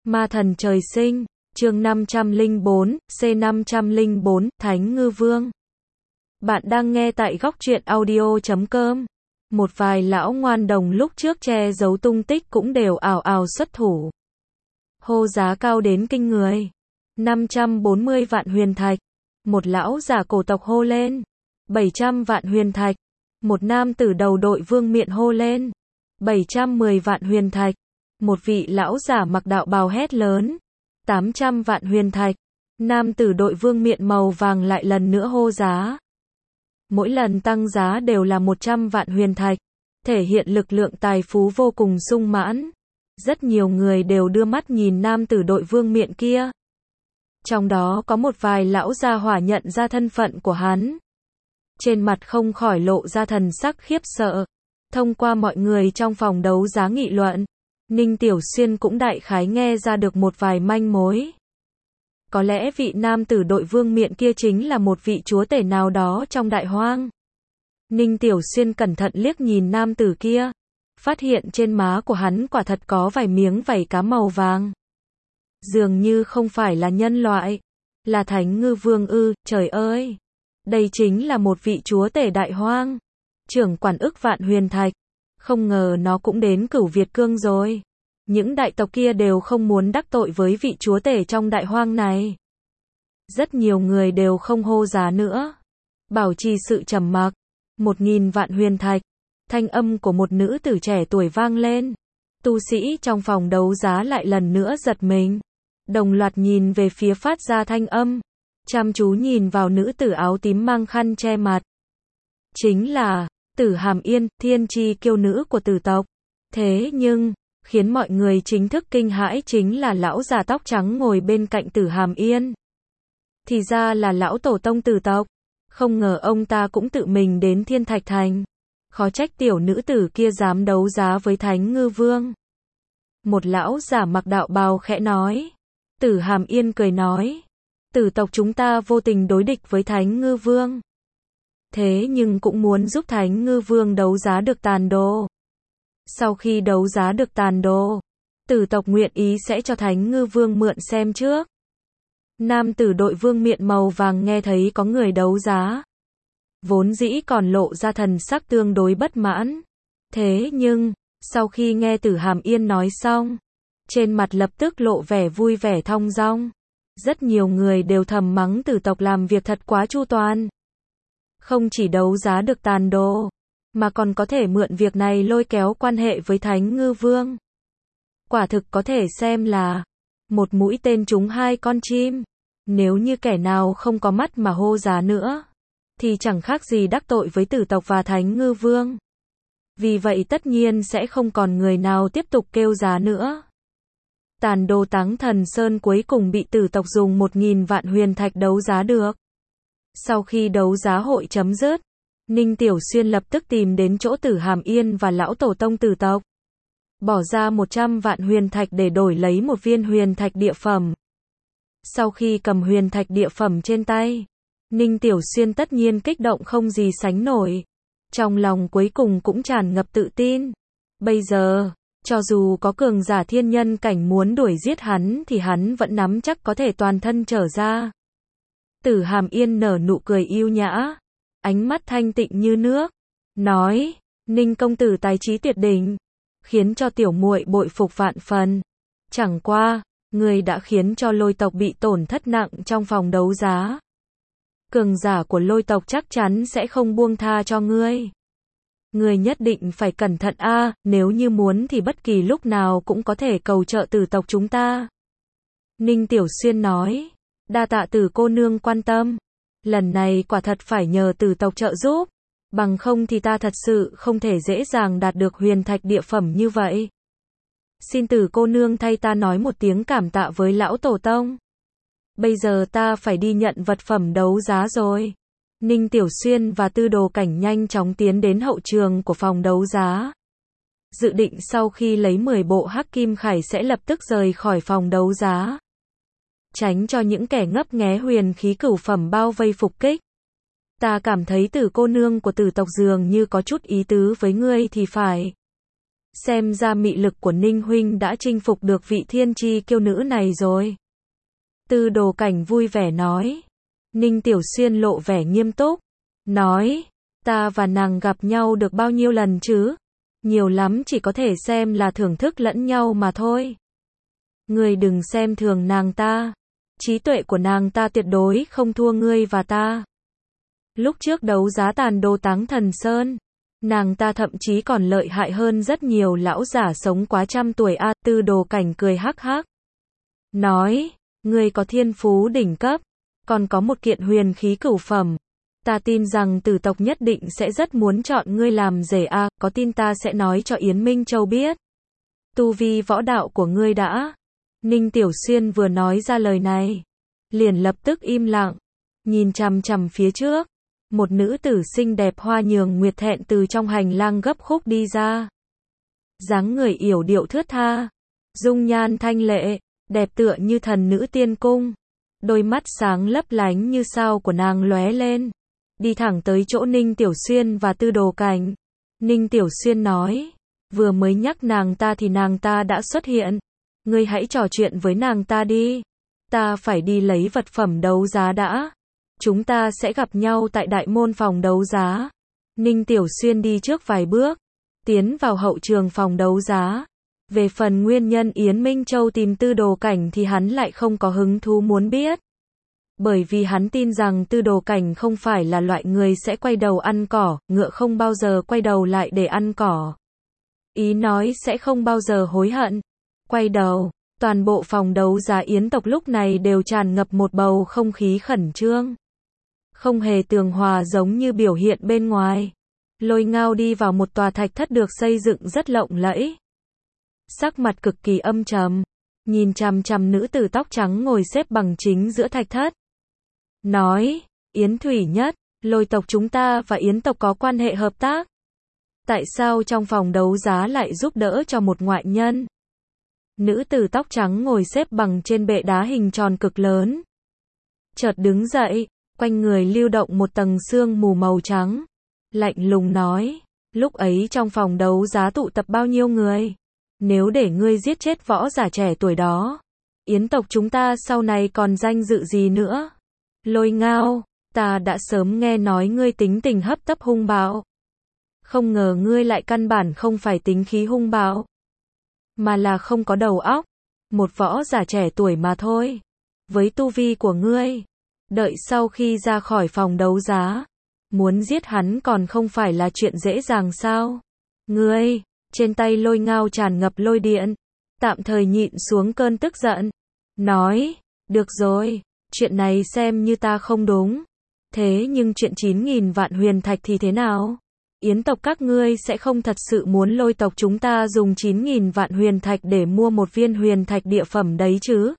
Ma thần trời sinh, chương 504, C504, Thánh Ngư Vương. Bạn đang nghe tại góc truyện audio.com. Một vài lão ngoan đồng lúc trước che giấu tung tích cũng đều ào ào xuất thủ. Hô giá cao đến kinh người. 540 vạn huyền thạch. Một lão giả cổ tộc hô lên. 700 vạn huyền thạch. Một nam tử đầu đội vương miện hô lên. 710 vạn huyền thạch. Một vị lão giả mặc đạo bào hét lớn. 800 vạn huyền thạch. Nam tử đội vương miện màu vàng lại lần nữa hô giá. Mỗi lần tăng giá đều là 100 vạn huyền thạch. Thể hiện lực lượng tài phú vô cùng sung mãn. Rất nhiều người đều đưa mắt nhìn nam tử đội vương miện kia. Trong đó có một vài lão gia hỏa nhận ra thân phận của hắn. Trên mặt không khỏi lộ ra thần sắc khiếp sợ. Thông qua mọi người trong phòng đấu giá nghị luận, Ninh Tiểu Xuyên cũng đại khái nghe ra được một vài manh mối. Có lẽ vị nam tử đội vương miện kia chính là một vị chúa tể nào đó trong đại hoang. Ninh Tiểu Xuyên cẩn thận liếc nhìn nam tử kia, phát hiện trên má của hắn quả thật có vài miếng vảy cá màu vàng. Dường như không phải là nhân loại, là Thánh Ngư Vương ư, trời ơi. Đây chính là một vị chúa tể đại hoang, trưởng quản ức vạn huyền thạch. Không ngờ nó cũng đến Cửu Việt Cương rồi. Những đại tộc kia đều không muốn đắc tội với vị chúa tể trong đại hoang này. Rất nhiều người đều không hô giá nữa, bảo trì sự trầm mặc. 1000 vạn huyền thạch. Thanh âm của một nữ tử trẻ tuổi vang lên. Tu sĩ trong phòng đấu giá lại lần nữa giật mình, đồng loạt nhìn về phía phát ra thanh âm, chăm chú nhìn vào nữ tử áo tím mang khăn che mặt. Chính là Tử Hàm Yên, thiên chi kiêu nữ của Tử tộc. Thế nhưng, khiến mọi người chính thức kinh hãi chính là lão già tóc trắng ngồi bên cạnh Tử Hàm Yên. Thì ra là lão tổ tông Tử tộc. Không ngờ ông ta cũng tự mình đến Thiên Thạch Thành. Khó trách tiểu nữ tử kia dám đấu giá với Thánh Ngư Vương. Một lão giả mặc đạo bào khẽ nói. Tử Hàm Yên cười nói. Tử tộc chúng ta vô tình đối địch với Thánh Ngư Vương. Thế nhưng cũng muốn giúp Thánh Ngư Vương đấu giá được tàn đồ. Sau khi đấu giá được tàn đồ, Tử tộc nguyện ý sẽ cho Thánh Ngư Vương mượn xem trước. Nam tử đội vương miện màu vàng nghe thấy có người đấu giá, vốn dĩ còn lộ ra thần sắc tương đối bất mãn. Thế nhưng, sau khi nghe Tử Hàm Yên nói xong, trên mặt lập tức lộ vẻ vui vẻ thong dong. Rất nhiều người đều thầm mắng Tử tộc làm việc thật quá chu toàn. Không chỉ đấu giá được tàn đồ, mà còn có thể mượn việc này lôi kéo quan hệ với Thánh Ngư Vương. Quả thực có thể xem là một mũi tên trúng hai con chim. Nếu như kẻ nào không có mắt mà hô giá nữa, thì chẳng khác gì đắc tội với Tử tộc và Thánh Ngư Vương. Vì vậy tất nhiên sẽ không còn người nào tiếp tục kêu giá nữa. Tàn đồ Táng Thần Sơn cuối cùng bị Tử tộc dùng 1000 vạn huyền thạch đấu giá được. Sau khi đấu giá hội chấm dứt, Ninh Tiểu Xuyên lập tức tìm đến chỗ Tử Hàm Yên và lão tổ tông Tử tộc. Bỏ ra 100 vạn huyền thạch để đổi lấy một viên huyền thạch địa phẩm. Sau khi cầm huyền thạch địa phẩm trên tay, Ninh Tiểu Xuyên tất nhiên kích động không gì sánh nổi. Trong lòng cuối cùng cũng tràn ngập tự tin. Bây giờ, cho dù có cường giả thiên nhân cảnh muốn đuổi giết hắn thì hắn vẫn nắm chắc có thể toàn thân trở ra. Tử Hàm Yên nở nụ cười yêu nhã, ánh mắt thanh tịnh như nước, nói, Ninh công tử tài trí tuyệt đỉnh, khiến cho tiểu muội bội phục vạn phần. Chẳng qua, người đã khiến cho Lôi tộc bị tổn thất nặng trong phòng đấu giá. Cường giả của Lôi tộc chắc chắn sẽ không buông tha cho ngươi. Ngươi nhất định phải cẩn thận a, nếu như muốn thì bất kỳ lúc nào cũng có thể cầu trợ Tử tộc chúng ta. Ninh Tiểu Xuyên nói, đa tạ Tử cô nương quan tâm. Lần này quả thật phải nhờ Tử tộc trợ giúp, bằng không thì ta thật sự không thể dễ dàng đạt được huyền thạch địa phẩm như vậy. Xin Tử cô nương thay ta nói một tiếng cảm tạ với lão tổ tông. Bây giờ ta phải đi nhận vật phẩm đấu giá rồi. Ninh Tiểu Xuyên và Tư Đồ Cảnh nhanh chóng tiến đến hậu trường của phòng đấu giá. Dự định sau khi lấy 10 bộ hắc kim khải sẽ lập tức rời khỏi phòng đấu giá, tránh cho những kẻ ngấp nghé huyền khí cửu phẩm bao vây phục kích. Ta cảm thấy Tử cô nương của Tử tộc dường như có chút ý tứ với ngươi thì phải. Xem ra mị lực của Ninh huynh đã chinh phục được vị thiên chi kiêu nữ này rồi. Tư Đồ Cảnh vui vẻ nói. Ninh Tiểu Xuyên lộ vẻ nghiêm túc, nói, ta và nàng gặp nhau được bao nhiêu lần chứ? Nhiều lắm chỉ có thể xem là thưởng thức lẫn nhau mà thôi. Ngươi đừng xem thường nàng ta. Trí tuệ của nàng ta tuyệt đối không thua ngươi và ta. Lúc trước đấu giá Tàn Đồ Táng Thần Sơn, nàng ta thậm chí còn lợi hại hơn rất nhiều lão giả sống quá trăm tuổi a. Tư Đồ Cảnh cười hắc hắc. Nói, ngươi có thiên phú đỉnh cấp, còn có một kiện huyền khí cửu phẩm. Ta tin rằng Tử tộc nhất định sẽ rất muốn chọn ngươi làm rể a. Có tin ta sẽ nói cho Yến Minh Châu biết. Tu vi võ đạo của ngươi đã. Ninh Tiểu Xuyên vừa nói ra lời này, liền lập tức im lặng, nhìn chằm chằm phía trước. Một nữ tử xinh đẹp Hoa Nhường Nguyệt thẹn từ trong hành lang gấp khúc đi ra. Dáng người yểu điệu thướt tha, dung nhan thanh lệ, đẹp tựa như thần nữ tiên cung. Đôi mắt sáng lấp lánh như sao của nàng lóe lên, đi thẳng tới chỗ Ninh Tiểu Xuyên và Tư Đồ Cảnh. Ninh Tiểu Xuyên nói, vừa mới nhắc nàng ta thì nàng ta đã xuất hiện. Ngươi hãy trò chuyện với nàng ta đi. Ta phải đi lấy vật phẩm đấu giá đã. Chúng ta sẽ gặp nhau tại đại môn phòng đấu giá. Ninh Tiểu Xuyên đi trước vài bước, tiến vào hậu trường phòng đấu giá. Về phần nguyên nhân Yến Minh Châu tìm Tư Đồ Cảnh thì hắn lại không có hứng thú muốn biết. Bởi vì hắn tin rằng Tư Đồ Cảnh không phải là loại người sẽ quay đầu ăn cỏ, ngựa không bao giờ quay đầu lại để ăn cỏ. Ý nói sẽ không bao giờ hối hận. Quay đầu, toàn bộ phòng đấu giá Yến tộc lúc này đều tràn ngập một bầu không khí khẩn trương. Không hề tường hòa giống như biểu hiện bên ngoài. Lôi Ngao đi vào một tòa thạch thất được xây dựng rất lộng lẫy. Sắc mặt cực kỳ âm trầm, nhìn chằm chằm nữ tử tóc trắng ngồi xếp bằng chính giữa thạch thất. Nói, Yến Thủy Nhất, Lôi tộc chúng ta và Yến tộc có quan hệ hợp tác. Tại sao trong phòng đấu giá lại giúp đỡ cho một ngoại nhân? Nữ tử tóc trắng ngồi xếp bằng trên bệ đá hình tròn cực lớn. Chợt đứng dậy, quanh người lưu động một tầng sương mù màu trắng. Lạnh lùng nói, lúc ấy trong phòng đấu giá tụ tập bao nhiêu người? Nếu để ngươi giết chết võ giả trẻ tuổi đó, Yến tộc chúng ta sau này còn danh dự gì nữa? Lôi Ngao, ta đã sớm nghe nói ngươi tính tình hấp tấp hung bạo. Không ngờ ngươi lại căn bản không phải tính khí hung bạo, mà là không có đầu óc. Một võ giả trẻ tuổi mà thôi. Với tu vi của ngươi, đợi sau khi ra khỏi phòng đấu giá, muốn giết hắn còn không phải là chuyện dễ dàng sao? Ngươi, trên tay Lôi Ngao tràn ngập lôi điện, tạm thời nhịn xuống cơn tức giận. Nói, được rồi, chuyện này xem như ta không đúng. Thế nhưng chuyện 9.000 vạn huyền thạch thì thế nào? Yến tộc các ngươi sẽ không thật sự muốn Lôi tộc chúng ta dùng 9.000 vạn huyền thạch để mua một viên huyền thạch địa phẩm đấy chứ?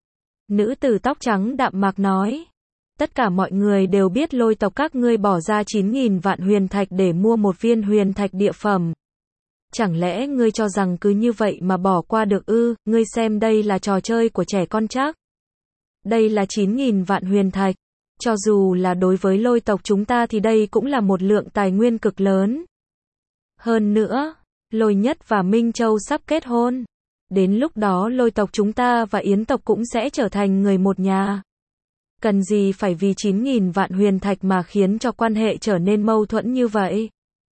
Nữ tử tóc trắng đạm mạc nói. Tất cả mọi người đều biết Lôi tộc các ngươi bỏ ra 9.000 vạn huyền thạch để mua một viên huyền thạch địa phẩm. Chẳng lẽ ngươi cho rằng cứ như vậy mà bỏ qua được ư? Ngươi xem đây là trò chơi của trẻ con chắc. Đây là 9.000 vạn huyền thạch. Cho dù là đối với Lôi tộc chúng ta thì đây cũng là một lượng tài nguyên cực lớn. Hơn nữa, Lôi Nhất và Minh Châu sắp kết hôn. Đến lúc đó Lôi tộc chúng ta và Yến tộc cũng sẽ trở thành người một nhà. Cần gì phải vì 9.000 vạn huyền thạch mà khiến cho quan hệ trở nên mâu thuẫn như vậy?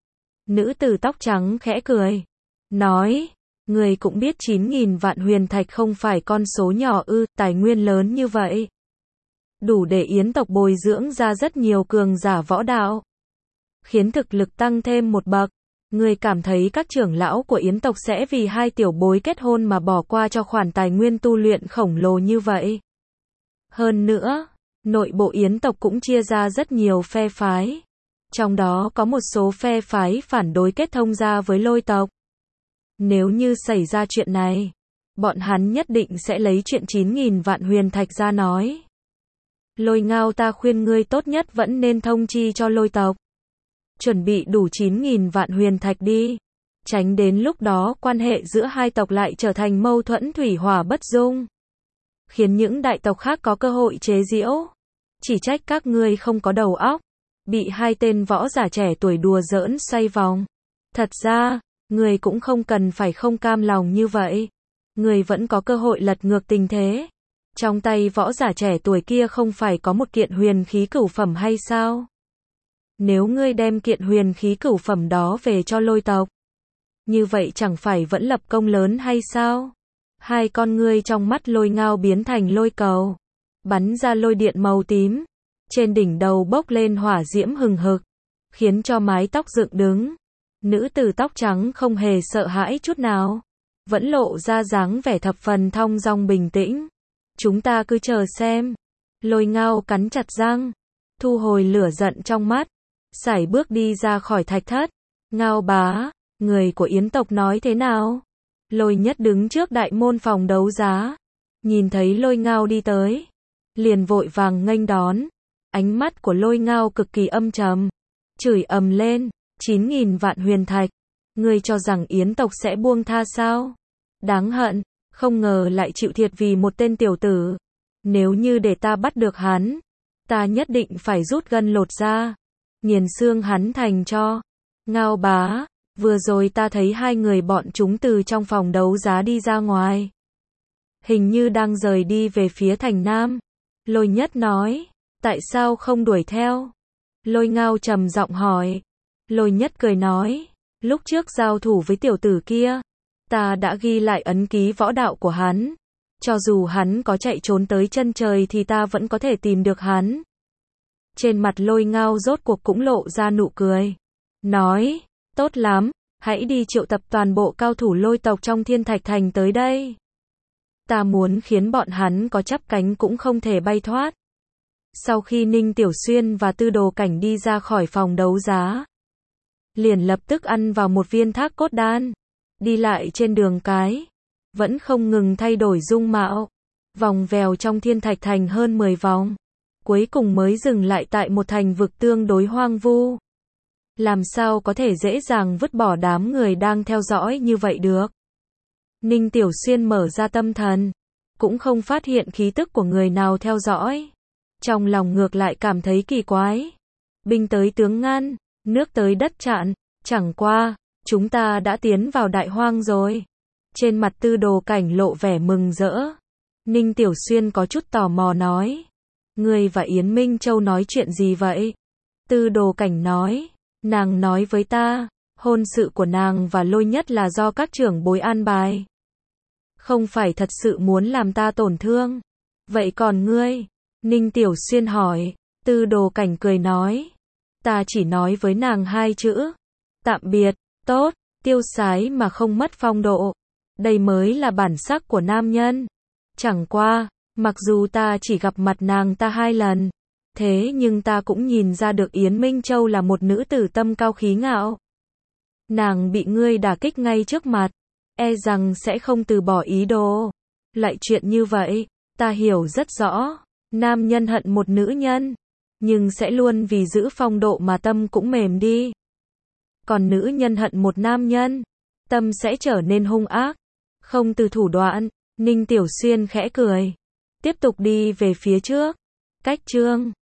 Nữ tử tóc trắng khẽ cười. Nói, người cũng biết 9.000 vạn huyền thạch không phải con số nhỏ ư, tài nguyên lớn như vậy. Đủ để Yến tộc bồi dưỡng ra rất nhiều cường giả võ đạo. Khiến thực lực tăng thêm một bậc. Người cảm thấy các trưởng lão của Yến tộc sẽ vì hai tiểu bối kết hôn mà bỏ qua cho khoản tài nguyên tu luyện khổng lồ như vậy? Hơn nữa, nội bộ Yến tộc cũng chia ra rất nhiều phe phái. Trong đó có một số phe phái phản đối kết thông gia với Lôi tộc. Nếu như xảy ra chuyện này, bọn hắn nhất định sẽ lấy chuyện 9.000 vạn huyền thạch ra nói. Lôi Ngao, ta khuyên ngươi tốt nhất vẫn nên thông chi cho Lôi tộc. Chuẩn bị đủ 9.000 vạn huyền thạch đi. Tránh đến lúc đó quan hệ giữa hai tộc lại trở thành mâu thuẫn thủy hỏa bất dung. Khiến những đại tộc khác có cơ hội chế giễu. Chỉ trách các ngươi không có đầu óc. Bị hai tên võ giả trẻ tuổi đùa giỡn xoay vòng. Thật ra, Người cũng không cần phải không cam lòng như vậy. Người vẫn có cơ hội lật ngược tình thế. Trong tay võ giả trẻ tuổi kia không phải có một kiện huyền khí cửu phẩm hay sao? Nếu ngươi đem kiện huyền khí cửu phẩm đó về cho lôi tộc, như vậy chẳng phải vẫn lập công lớn hay sao? Hai con ngươi trong mắt Lôi Ngao biến thành lôi cầu, bắn ra lôi điện màu tím, trên đỉnh đầu bốc lên hỏa diễm hừng hực, khiến cho mái tóc dựng đứng. Nữ tử tóc trắng không hề sợ hãi chút nào, vẫn lộ ra dáng vẻ thập phần thong dong bình tĩnh. Chúng ta cứ chờ xem. Lôi Ngao cắn chặt răng, thu hồi lửa giận trong mắt, sải bước đi ra khỏi thạch thất. Ngao bá, người của Yến tộc nói thế nào? Lôi Nhất đứng trước đại môn phòng đấu giá, nhìn thấy Lôi Ngao đi tới, liền vội vàng nghênh đón. Ánh mắt của Lôi Ngao cực kỳ âm trầm, chửi ầm lên, 9.000 vạn huyền thạch, ngươi cho rằng Yến tộc sẽ buông tha sao? Đáng hận, không ngờ lại chịu thiệt vì một tên tiểu tử. Nếu như để ta bắt được hắn, ta nhất định phải rút gân lột da, nghiền xương hắn thành tro. Ngao bá, vừa rồi ta thấy hai người bọn chúng từ trong phòng đấu giá đi ra ngoài, hình như đang rời đi về phía thành Nam. Lôi Nhất nói, tại sao không đuổi theo? Lôi Ngao trầm giọng hỏi. Lôi Nhất cười nói, lúc trước giao thủ với tiểu tử kia, ta đã ghi lại ấn ký võ đạo của hắn. Cho dù hắn có chạy trốn tới chân trời thì ta vẫn có thể tìm được hắn. Trên mặt Lôi Ngao rốt cuộc cũng lộ ra nụ cười. Nói, tốt lắm, hãy đi triệu tập toàn bộ cao thủ lôi tộc trong Thiên Thạch Thành tới đây. Ta muốn khiến bọn hắn có chắp cánh cũng không thể bay thoát. Sau khi Ninh Tiểu Xuyên và Tư Đồ Cảnh đi ra khỏi phòng đấu giá, liền lập tức ăn vào một viên thác cốt đan. Đi lại trên đường cái, vẫn không ngừng thay đổi dung mạo, vòng vèo trong Thiên Thạch Thành hơn 10 vòng, cuối cùng mới dừng lại tại một thành vực tương đối hoang vu. Làm sao có thể dễ dàng vứt bỏ đám người đang theo dõi như vậy được? Ninh Tiểu Xuyên mở ra tâm thần, cũng không phát hiện khí tức của người nào theo dõi. Trong lòng ngược lại cảm thấy kỳ quái. Binh tới tướng ngăn, nước tới đất chặn, chẳng qua, chúng ta đã tiến vào đại hoang rồi. Trên mặt Tư Đồ Cảnh lộ vẻ mừng rỡ. Ninh Tiểu Xuyên có chút tò mò nói, ngươi và Yến Minh Châu nói chuyện gì vậy? Tư Đồ Cảnh nói, nàng nói với ta, hôn sự của nàng và Lôi Nhất là do các trưởng bối an bài, không phải thật sự muốn làm ta tổn thương. Vậy còn ngươi? Ninh Tiểu Xuyên hỏi. Tư Đồ Cảnh cười nói, ta chỉ nói với nàng hai chữ, tạm biệt. Tốt, tiêu sái mà không mất phong độ, đây mới là bản sắc của nam nhân. Chẳng qua, mặc dù ta chỉ gặp mặt nàng ta 2 lần, thế nhưng ta cũng nhìn ra được Yến Minh Châu là một nữ tử tâm cao khí ngạo. Nàng bị ngươi đả kích ngay trước mặt, e rằng sẽ không từ bỏ ý đồ. Lại chuyện như vậy, ta hiểu rất rõ, nam nhân hận một nữ nhân, nhưng sẽ luôn vì giữ phong độ mà tâm cũng mềm đi. Còn nữ nhân hận một nam nhân, tâm sẽ trở nên hung ác, không từ thủ đoạn. Ninh Tiểu Xuyên khẽ cười, tiếp tục đi về phía trước. Cách chương